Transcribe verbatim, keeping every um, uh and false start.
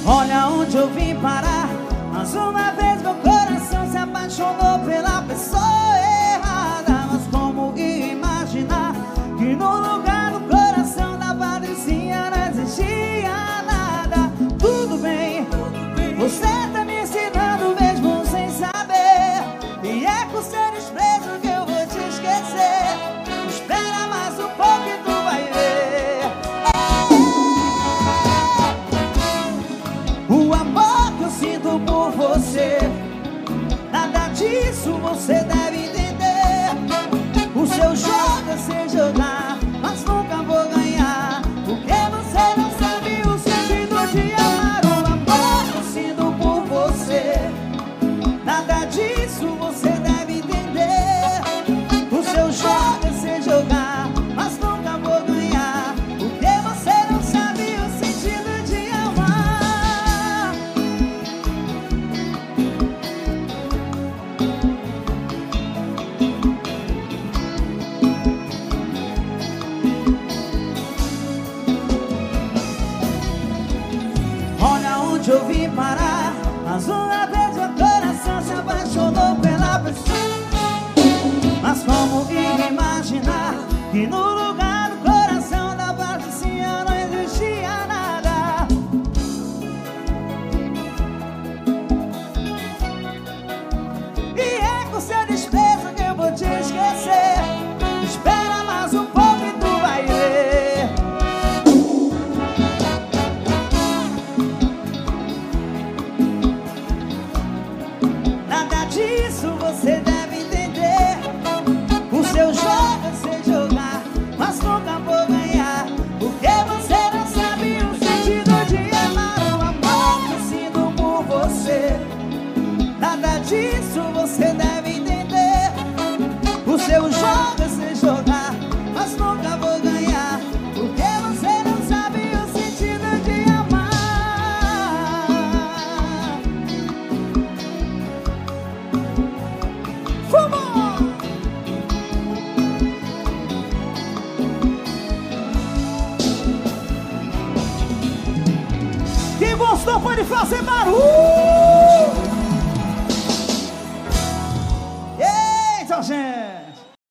Olha onde eu vim parar. Mais uma vez meu coração se apaixonou pela pessoa errada. Mas como ia imaginar que no lugar do coração da Patricinha não existia nada? Tudo bem, você tá me ensinando mesmo sem saber. E é com seu desprezo que eu vou te esquecer. Espera mais um pouco e tu vai ver. O amor que eu sinto por você, nada disso você deve entender. O seu jogo é se jogar, mas nunca vou ganhar, porque você não sabe o sentido de amar. O amor que eu sinto por você, nada disso você deve entender. O seu jogo é se jogar, mas nunca vou ganhar, porque você não sabe o sentido de amar. Olha onde eu vim parar. Mais uma vez meu coração se apaixonou pela pessoa. Mas como ia imaginar que no lugar do coração da Patricinha não existia nada? E é com seu desprezo que eu vou te esquecer. Espera mais um pouco e tu vai ver. Nada disso você deve entender. O seu jogo é se jogar, mas nunca vou ganhar, porque você não sabe o sentido de amar. O amor que eu sinto por você, nada disso você deve entender. O seu jogo é se jogar, mas nunca vou ganhar, porque você não sabe o sentido de amar. Fumou! Quem gostou pode fazer barulho! Eita, gente!